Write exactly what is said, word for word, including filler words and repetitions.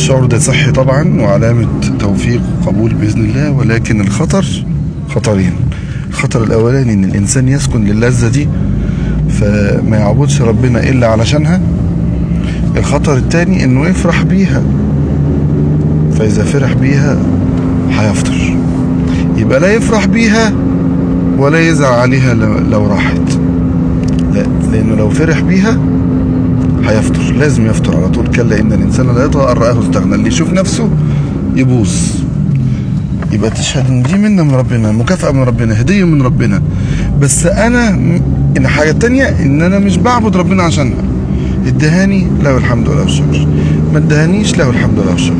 الشعور ده صحي طبعا وعلامة توفيق وقبول بإذن الله، ولكن الخطر خطرين. الخطر الأولاني إن الإنسان يسكن للذة دي فما يعبدش ربنا إلا علشانها. الخطر التاني إنه يفرح بيها، فإذا فرح بيها هيفطر. يبقى لا يفرح بيها ولا يزعل عليها لو راحت، لا، لأنه لو فرح بيها هيفطر، لازم يفطر على طول. كلا إن الإنسان لا يطغى أن رآه استغنى. اللي يشوف نفسه يبوظ. يبقى تشهد إن دي منة من ربنا، مكافأة من ربنا، هدية من ربنا. بس أنا إن حاجة تانية إن أنا مش بعبد ربنا عشانها. ادهاني له الحمد وله الشكر، ما ادهانيش له الحمد وله الشكر.